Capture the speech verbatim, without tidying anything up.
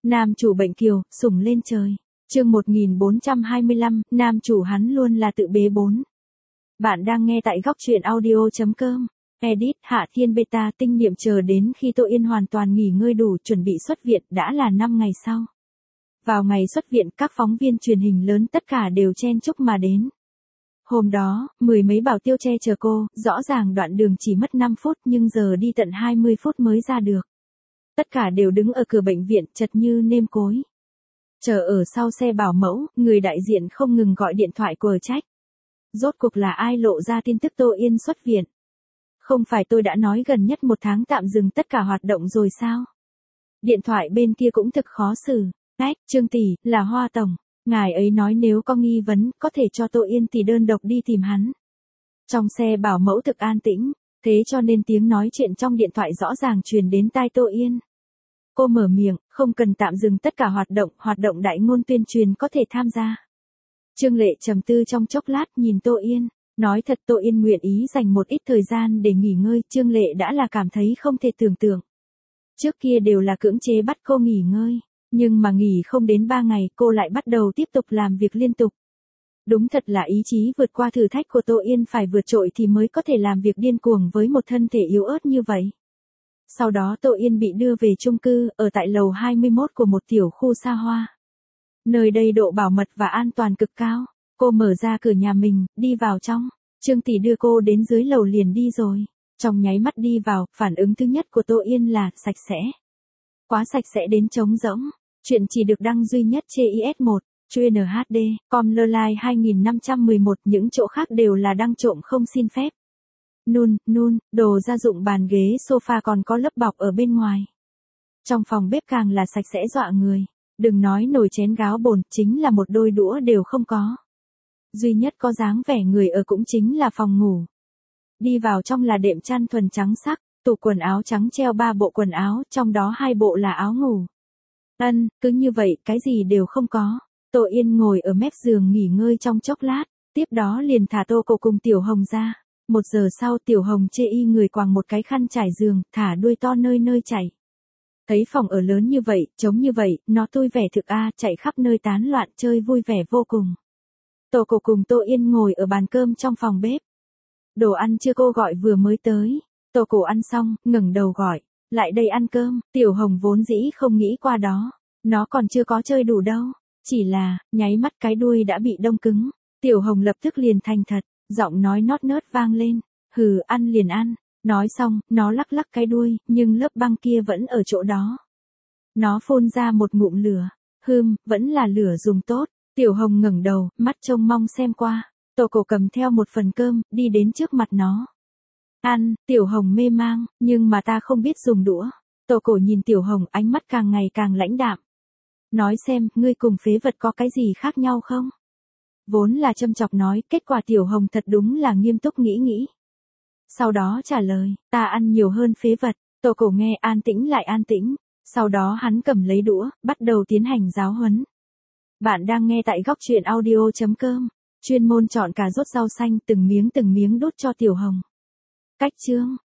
Nam chủ bệnh kiều, sủng lên trời. Chương một nghìn bốn trăm hai mươi lăm, nam chủ hắn luôn là tự bế bốn. Bạn đang nghe tại góc truyện audio chấm com. Edit Hạ Thiên Beta tinh niệm chờ đến khi Tô Yên hoàn toàn nghỉ ngơi đủ chuẩn bị xuất viện đã là năm ngày sau. Vào ngày xuất viện các phóng viên truyền hình lớn tất cả đều chen chúc mà đến. Hôm đó, mười mấy bảo tiêu che chờ cô, rõ ràng đoạn đường chỉ mất năm phút nhưng giờ đi tận hai mươi phút mới ra được. Tất cả đều đứng ở cửa bệnh viện chật như nêm cối. Chờ ở sau xe bảo mẫu, người đại diện không ngừng gọi điện thoại quờ trách. Rốt cuộc là ai lộ ra tin tức Tô Yên xuất viện? Không phải tôi đã nói gần nhất một tháng tạm dừng tất cả hoạt động rồi sao? Điện thoại bên kia cũng thực khó xử. Ách, Trương tỷ, là Hoa tổng. Ngài ấy nói nếu có nghi vấn, có thể cho Tô Yên tỷ đơn độc đi tìm hắn. Trong xe bảo mẫu thực an tĩnh, thế cho nên tiếng nói chuyện trong điện thoại rõ ràng truyền đến tai Tô Yên. Cô mở miệng, không cần tạm dừng tất cả hoạt động, hoạt động đại ngôn tuyên truyền có thể tham gia. Trương Lệ trầm tư trong chốc lát nhìn Tô Yên, nói thật Tô Yên nguyện ý dành một ít thời gian để nghỉ ngơi, Trương Lệ đã là cảm thấy không thể tưởng tượng. Trước kia đều là cưỡng chế bắt cô nghỉ ngơi, nhưng mà nghỉ không đến ba ngày cô lại bắt đầu tiếp tục làm việc liên tục. Đúng thật là ý chí vượt qua thử thách của Tô Yên phải vượt trội thì mới có thể làm việc điên cuồng với một thân thể yếu ớt như vậy. Sau đó Tô Yên bị đưa về chung cư, ở tại lầu hai mươi mốt của một tiểu khu xa hoa. Nơi đây độ bảo mật và an toàn cực cao. Cô mở ra cửa nhà mình, đi vào trong. Trương tỷ đưa cô đến dưới lầu liền đi rồi. Trong nháy mắt đi vào, phản ứng thứ nhất của Tô Yên là sạch sẽ. Quá sạch sẽ đến trống rỗng. Chuyện chỉ được đăng duy nhất trên i ét một, chuyên en hát đê, com lơ lai hai nghìn năm trăm mười một, những chỗ khác đều là đăng trộm không xin phép. Nun, nun, đồ gia dụng bàn ghế sofa còn có lớp bọc ở bên ngoài. Trong phòng bếp càng là sạch sẽ dọa người. Đừng nói nồi chén gáo bồn, chính là một đôi đũa đều không có. Duy nhất có dáng vẻ người ở cũng chính là phòng ngủ. Đi vào trong là đệm chăn thuần trắng sắc, tủ quần áo trắng treo ba bộ quần áo, trong đó hai bộ là áo ngủ. Ân, cứ như vậy, cái gì đều không có. Tô Yên ngồi ở mép giường nghỉ ngơi trong chốc lát, tiếp đó liền thả Tô Cổ cùng Tiểu Hồng ra. Một giờ sau Tiểu Hồng chê y người quàng một cái khăn trải giường, thả đuôi to nơi nơi chạy. Thấy phòng ở lớn như vậy, trống như vậy, nó vui vẻ thực a, chạy khắp nơi tán loạn chơi vui vẻ vô cùng. Tô Cổ cùng Tô Yên ngồi ở bàn cơm trong phòng bếp. Đồ ăn chưa cô gọi vừa mới tới. Tô Cổ ăn xong, ngẩng đầu gọi, lại đây ăn cơm. Tiểu Hồng vốn dĩ không nghĩ qua đó. Nó còn chưa có chơi đủ đâu. Chỉ là, nháy mắt cái đuôi đã bị đông cứng. Tiểu Hồng lập tức liền thành thật, giọng nói nót nớt vang lên. Hừ, ăn liền ăn. Nói xong, nó lắc lắc cái đuôi, nhưng lớp băng kia vẫn ở chỗ đó. Nó phun ra một ngụm lửa. Hừm, vẫn là lửa dùng tốt. Tiểu Hồng ngẩng đầu, mắt trông mong xem qua. Tô Cổ cầm theo một phần cơm, đi đến trước mặt nó. Ăn, Tiểu Hồng mê mang, nhưng mà ta không biết dùng đũa. Tô Cổ nhìn Tiểu Hồng, ánh mắt càng ngày càng lãnh đạm. Nói xem, ngươi cùng phế vật có cái gì khác nhau không? Vốn là châm chọc nói, kết quả Tiểu Hồng thật đúng là nghiêm túc nghĩ nghĩ. Sau đó trả lời, ta ăn nhiều hơn phế vật. Tô Cổ nghe an tĩnh lại an tĩnh. Sau đó hắn cầm lấy đũa, bắt đầu tiến hành giáo huấn. Bạn đang nghe tại góc truyện audio chấm com. Chuyên môn chọn cà rốt rau xanh từng miếng từng miếng đút cho Tiểu Hồng. Cách chương,